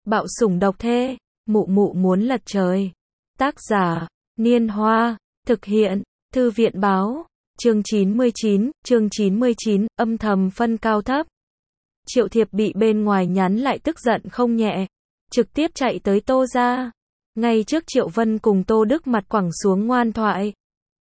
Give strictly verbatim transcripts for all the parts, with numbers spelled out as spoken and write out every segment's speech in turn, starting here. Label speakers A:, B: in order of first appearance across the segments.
A: Bạo sủng độc thê, mụ mụ muốn lật trời. Tác giả, Niên Hoa, thực hiện, Thư viện báo, chương chín mươi chín, chương chín mươi chín, âm thầm phân cao thấp. Triệu Thiệp bị bên ngoài nhắn lại tức giận không nhẹ, trực tiếp chạy tới Tô gia. Ngay trước Triệu Vân cùng Tô Đức mặt quẳng xuống ngoan thoại.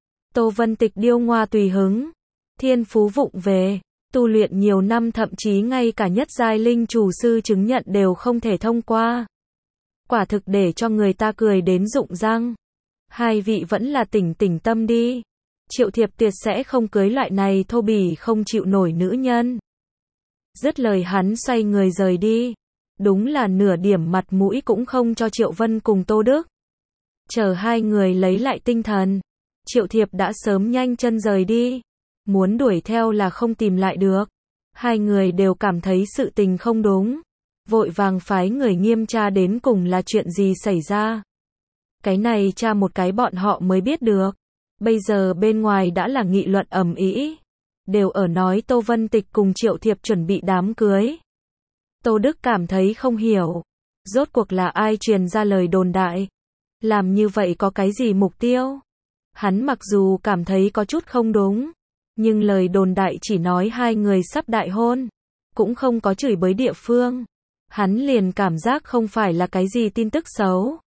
A: Tô Vân Tịch điêu ngoa tùy hứng, thiên phú vụng về, tu luyện nhiều năm thậm chí ngay cả nhất giai linh chủ sư chứng nhận đều không thể thông qua. Quả thực để cho người ta cười đến rụng răng. Hai vị vẫn là tỉnh tỉnh tâm đi. Triệu Thiệp tuyệt sẽ không cưới loại này thô bỉ không chịu nổi nữ nhân. Dứt lời hắn xoay người rời đi. Đúng là nửa điểm mặt mũi cũng không cho Triệu Vân cùng Tô Đức. Chờ hai người lấy lại tinh thần, Triệu Thiệp đã sớm nhanh chân rời đi. Muốn đuổi theo là không tìm lại được. Hai người đều cảm thấy sự tình không đúng. Vội vàng phái người nghiêm tra đến cùng là chuyện gì xảy ra. Cái này tra một cái bọn họ mới biết được. Bây giờ bên ngoài đã là nghị luận ầm ĩ, đều ở nói Tô Vân Tịch cùng Triệu Thiệp chuẩn bị đám cưới. Tô Đức cảm thấy không hiểu, rốt cuộc là ai truyền ra lời đồn đại, làm như vậy có cái gì mục tiêu. Hắn mặc dù cảm thấy có chút không đúng, nhưng lời đồn đại chỉ nói hai người sắp đại hôn, cũng không có chửi bới địa phương. Hắn liền cảm giác không phải là cái gì tin tức xấu.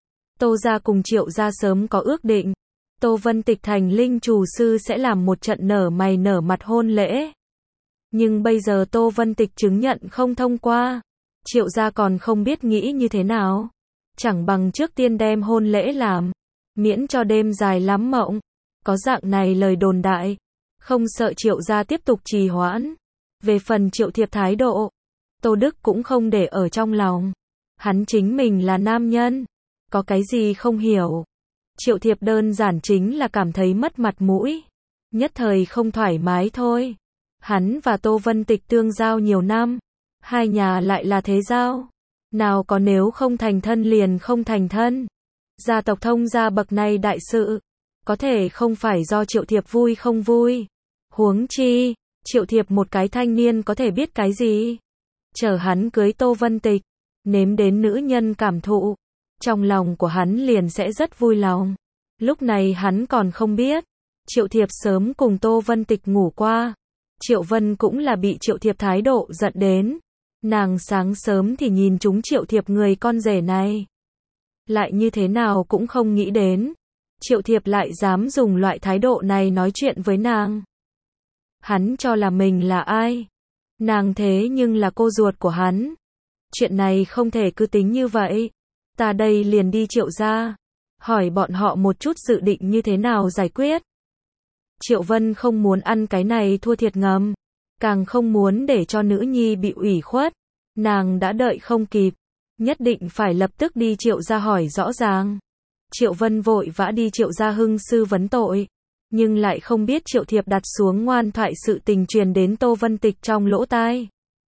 A: Tô gia cùng Triệu gia sớm có ước định, Tô Vân Tịch thành linh chủ sư sẽ làm một trận nở mày nở mặt hôn lễ. Nhưng bây giờ Tô Vân Tịch chứng nhận không thông qua, Triệu gia còn không biết nghĩ như thế nào. Chẳng bằng trước tiên đem hôn lễ làm, miễn cho đêm dài lắm mộng. Có dạng này lời đồn đại, không sợ Triệu gia tiếp tục trì hoãn. Về phần Triệu Thiệp thái độ, Tô Đức cũng không để ở trong lòng. Hắn chính mình là nam nhân, có cái gì không hiểu. Triệu Thiệp đơn giản chính là cảm thấy mất mặt mũi, nhất thời không thoải mái thôi. Hắn và Tô Vân Tịch tương giao nhiều năm, hai nhà lại là thế giao, nào có nếu không thành thân liền không thành thân. Gia tộc thông gia bậc này đại sự, có thể không phải do Triệu Thiệp vui không vui. Huống chi, Triệu Thiệp một cái thanh niên có thể biết cái gì. Chờ hắn cưới Tô Vân Tịch, nếm đến nữ nhân cảm thụ, trong lòng của hắn liền sẽ rất vui lòng. Lúc này hắn còn không biết, Triệu Thiệp sớm cùng Tô Vân Tịch ngủ qua. Triệu Vân cũng là bị Triệu Thiệp thái độ giận đến. Nàng sáng sớm thì nhìn chúng Triệu Thiệp người con rể này, lại như thế nào cũng không nghĩ đến Triệu Thiệp lại dám dùng loại thái độ này nói chuyện với nàng. Hắn cho là mình là ai? Nàng thế nhưng là cô ruột của hắn. Chuyện này không thể cứ tính như vậy. Ta đây liền đi Triệu gia, hỏi bọn họ một chút dự định như thế nào giải quyết. Triệu Vân không muốn ăn cái này thua thiệt ngầm, càng không muốn để cho nữ nhi bị ủy khuất. Nàng đã đợi không kịp, nhất định phải lập tức đi Triệu gia hỏi rõ ràng. Triệu Vân vội vã đi Triệu gia hưng sư vấn tội, nhưng lại không biết Triệu Thiệp đặt xuống ngoan thoại sự tình truyền đến Tô Vân Tịch trong lỗ tai.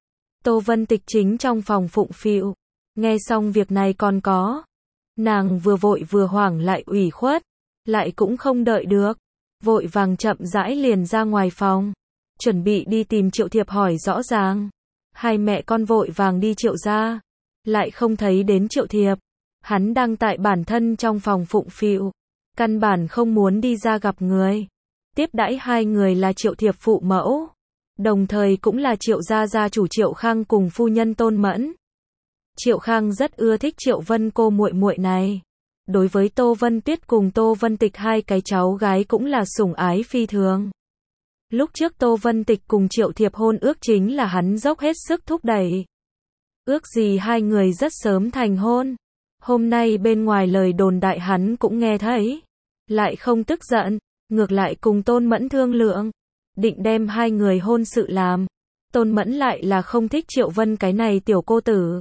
A: Tô Vân Tịch chính trong phòng phụng phịu, nghe xong việc này còn có. Nàng vừa vội vừa hoảng lại ủy khuất, lại cũng không đợi được, vội vàng chậm rãi liền ra ngoài phòng, chuẩn bị đi tìm Triệu Thiệp hỏi rõ ràng. Hai mẹ con vội vàng đi Triệu gia, lại không thấy đến Triệu Thiệp. Hắn đang tại bản thân trong phòng phụng phịu, căn bản không muốn đi ra gặp người. Tiếp đãi hai người là Triệu Thiệp phụ mẫu, đồng thời cũng là Triệu gia gia chủ Triệu Khang cùng phu nhân Tôn Mẫn. Triệu Khang rất ưa thích Triệu Vân cô muội muội này. Đối với Tô Vân Tuyết cùng Tô Vân Tịch hai cái cháu gái cũng là sủng ái phi thường. Lúc trước Tô Vân Tịch cùng Triệu Thiệp hôn ước chính là hắn dốc hết sức thúc đẩy. Ước gì hai người rất sớm thành hôn. Hôm nay bên ngoài lời đồn đại hắn cũng nghe thấy, lại không tức giận, ngược lại cùng Tôn Mẫn thương lượng, định đem hai người hôn sự làm. Tôn Mẫn lại là không thích Triệu Vân cái này tiểu cô tử.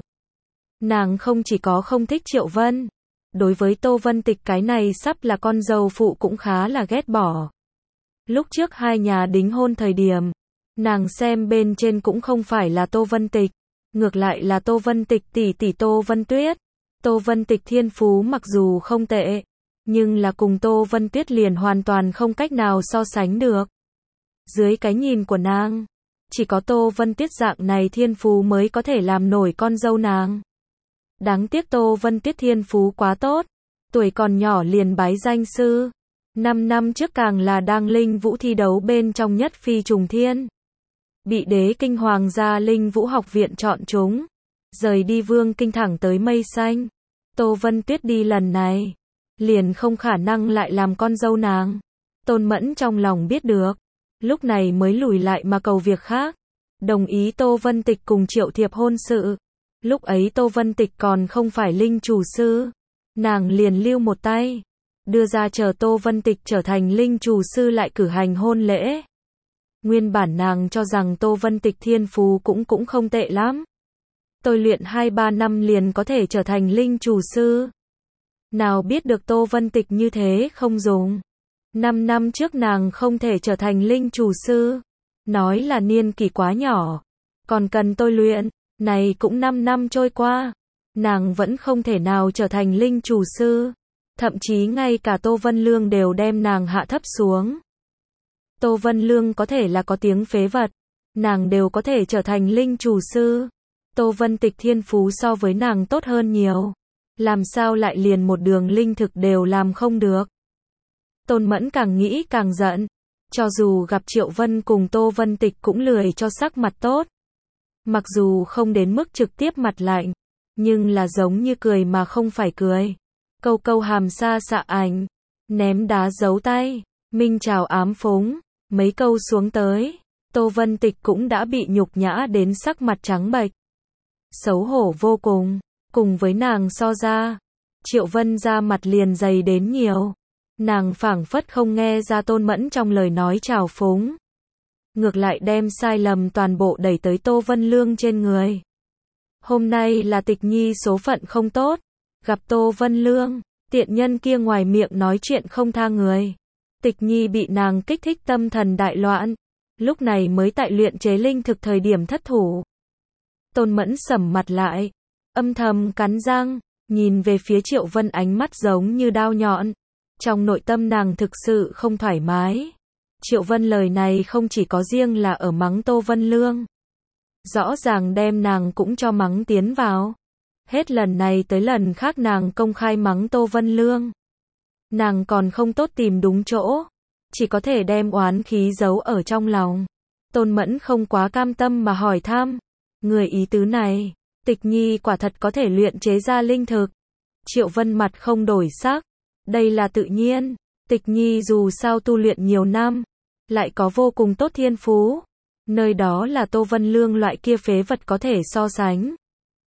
A: Nàng không chỉ có không thích Triệu Vân, đối với Tô Vân Tịch cái này sắp là con dâu phụ cũng khá là ghét bỏ. Lúc trước hai nhà đính hôn thời điểm, nàng xem bên trên cũng không phải là Tô Vân Tịch, ngược lại là Tô Vân Tịch tỷ tỷ Tô Vân Tuyết. Tô Vân Tịch thiên phú mặc dù không tệ, nhưng là cùng Tô Vân Tuyết liền hoàn toàn không cách nào so sánh được. Dưới cái nhìn của nàng, chỉ có Tô Vân Tuyết dạng này thiên phú mới có thể làm nổi con dâu nàng. Đáng tiếc Tô Vân Tuyết thiên phú quá tốt, tuổi còn nhỏ liền bái danh sư. Năm năm trước càng là đang Linh Vũ thi đấu bên trong Nhất Phi Trùng Thiên. Bị đế kinh hoàng gia Linh Vũ học viện chọn chúng. Rời đi vương kinh thẳng tới mây xanh. Tô Vân Tuyết đi lần này, liền không khả năng lại làm con dâu nàng. Tôn Mẫn trong lòng biết được, lúc này mới lùi lại mà cầu việc khác. Đồng ý Tô Vân Tịch cùng Triệu Thiệp hôn sự. Lúc ấy Tô Vân Tịch còn không phải linh chủ sư. Nàng liền lưu một tay. Đưa ra chờ Tô Vân Tịch trở thành linh chủ sư lại cử hành hôn lễ. Nguyên bản nàng cho rằng Tô Vân Tịch thiên phú cũng cũng không tệ lắm. Tôi luyện hai ba năm liền có thể trở thành linh chủ sư. Nào biết được Tô Vân Tịch như thế không dùng. Năm năm trước nàng không thể trở thành linh chủ sư. Nói là niên kỷ quá nhỏ. Còn cần tôi luyện. Này cũng năm năm trôi qua. Nàng vẫn không thể nào trở thành linh chủ sư. Thậm chí ngay cả Tô Vân Lương đều đem nàng hạ thấp xuống. Tô Vân Lương có thể là có tiếng phế vật. Nàng đều có thể trở thành linh chủ sư. Tô Vân Tịch thiên phú so với nàng tốt hơn nhiều. Làm sao lại liền một đường linh thực đều làm không được. Tôn Mẫn càng nghĩ càng giận. Cho dù gặp Triệu Vân cùng Tô Vân Tịch cũng lười cho sắc mặt tốt. Mặc dù không đến mức trực tiếp mặt lạnh. Nhưng là giống như cười mà không phải cười. Câu câu hàm xa xạ ảnh. Ném đá giấu tay. Minh chào ám phúng. Mấy câu xuống tới. Tô Vân Tịch cũng đã bị nhục nhã đến sắc mặt trắng bệch. Xấu hổ vô cùng. Cùng với nàng so ra. Triệu Vân ra mặt liền dày đến nhiều. Nàng phảng phất không nghe ra Tôn Mẫn trong lời nói trào phúng. Ngược lại đem sai lầm toàn bộ đẩy tới Tô Vân Lương trên người. Hôm nay là Tịch Nhi số phận không tốt. Gặp Tô Vân Lương, tiện nhân kia ngoài miệng nói chuyện không tha người. Tịch Nhi bị nàng kích thích tâm thần đại loạn. Lúc này mới tại luyện chế linh thực thời điểm thất thủ. Tôn Mẫn sầm mặt lại. Âm thầm cắn răng. Nhìn về phía Triệu Vân ánh mắt giống như đao nhọn. Trong nội tâm nàng thực sự không thoải mái. Triệu Vân lời này không chỉ có riêng là ở mắng Tô Vân Lương. Rõ ràng đem nàng cũng cho mắng tiến vào. Hết lần này tới lần khác nàng công khai mắng Tô Vân Lương. Nàng còn không tốt tìm đúng chỗ. Chỉ có thể đem oán khí giấu ở trong lòng. Tôn Mẫn không quá cam tâm mà hỏi thăm. Người ý tứ này, Tịch Nhi quả thật có thể luyện chế ra linh thực. Triệu Vân mặt không đổi sắc. Đây là tự nhiên. Tịch Nhi dù sao tu luyện nhiều năm. Lại có vô cùng tốt thiên phú. Nơi đó là Tô Vân Lương loại kia phế vật có thể so sánh.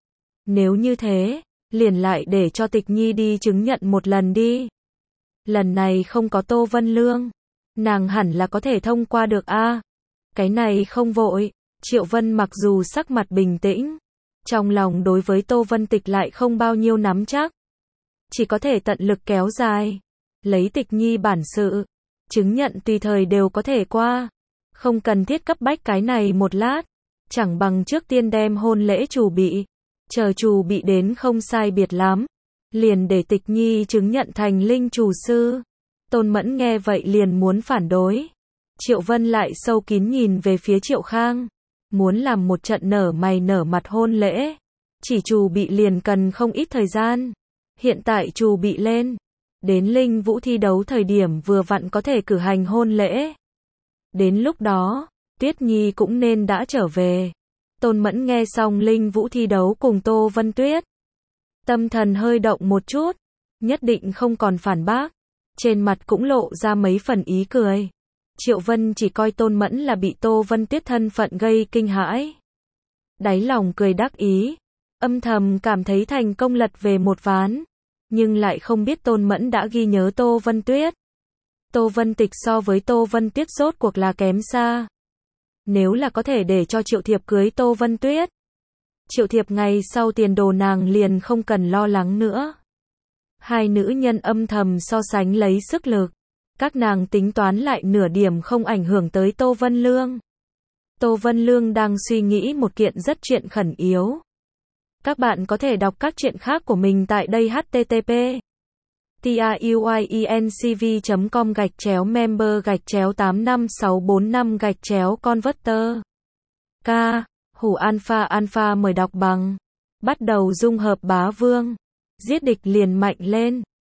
A: Nếu như thế, liền lại để cho Tịch Nhi đi chứng nhận một lần đi. Lần này không có Tô Vân Lương. Nàng hẳn là có thể thông qua được a. À, cái này không vội. Triệu Vân mặc dù sắc mặt bình tĩnh. Trong lòng đối với Tô Vân Tịch lại không bao nhiêu nắm chắc. Chỉ có thể tận lực kéo dài. Lấy Tịch Nhi bản sự. Chứng nhận tùy thời đều có thể qua. Không cần thiết cấp bách cái này một lát. Chẳng bằng trước tiên đem hôn lễ chủ bị. Chờ chủ bị đến không sai biệt lắm. Liền để Tịch Nhi chứng nhận thành linh chủ sư. Tôn Mẫn nghe vậy liền muốn phản đối. Triệu Vân lại sâu kín nhìn về phía Triệu Khang. Muốn làm một trận nở mày nở mặt hôn lễ. Chỉ chủ bị liền cần không ít thời gian. Hiện tại chủ bị lên. Đến Linh Vũ thi đấu thời điểm vừa vặn có thể cử hành hôn lễ. Đến lúc đó, Tuyết Nhi cũng nên đã trở về. Tôn Mẫn nghe xong Linh Vũ thi đấu cùng Tô Vân Tuyết. Tâm thần hơi động một chút. Nhất định không còn phản bác. Trên mặt cũng lộ ra mấy phần ý cười. Triệu Vân chỉ coi Tôn Mẫn là bị Tô Vân Tuyết thân phận gây kinh hãi. Đáy lòng cười đắc ý. Âm thầm cảm thấy thành công lật về một ván. Nhưng lại không biết Tôn Mẫn đã ghi nhớ Tô Vân Tuyết. Tô Vân Tịch so với Tô Vân Tuyết rốt cuộc là kém xa. Nếu là có thể để cho Triệu Thiệp cưới Tô Vân Tuyết. Triệu Thiệp ngày sau tiền đồ nàng liền không cần lo lắng nữa. Hai nữ nhân âm thầm so sánh lấy sức lực. Các nàng tính toán lại nửa điểm không ảnh hưởng tới Tô Vân Lương. Tô Vân Lương đang suy nghĩ một kiện rất chuyện khẩn yếu. Các bạn có thể đọc các chuyện khác của mình tại đây http truyencv chấm com gạch chéo member gạch chéo tám năm sáu bốn năm gạch chéo converter. K. Hủ Alpha Alpha mời đọc bằng bắt đầu dung hợp bá vương. Giết địch liền mạnh lên.